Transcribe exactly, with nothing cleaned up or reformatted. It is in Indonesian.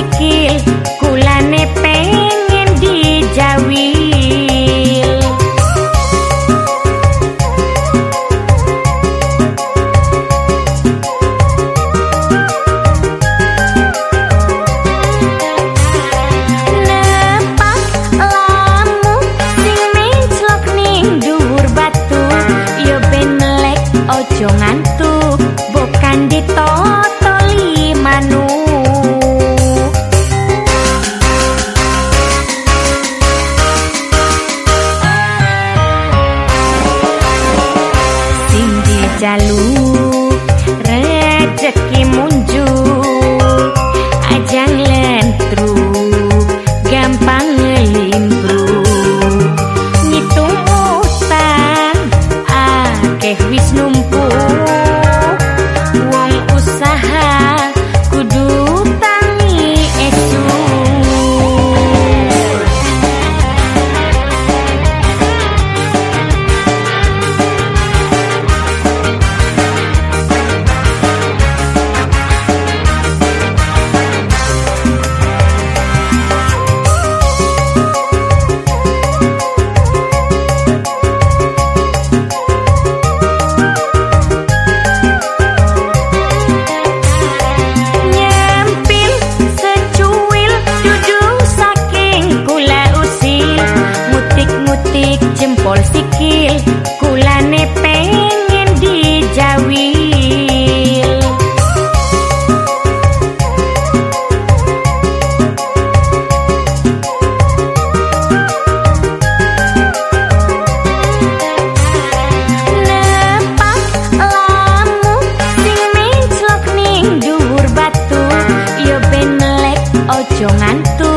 sikil kulane pengen dijawil. Nepak lamu sing menclok ning dhuwur batu, yo ben melek ojo ngantuk, bukan ditotoli manuk. Sing dijaluk rezeki munjuk, ajang lentruk gampang ngelimpruk. Ngitung utang akeh wis numpuk, wong usaha kudu tangi esuk. Nyempil secuil dudung saking kula usil, ngutik-ngutik jempol sikil kulane pengen dijawil. Nepak lamu sing menclok ning dhuwur batu, yo ben melek ojo ngantuk.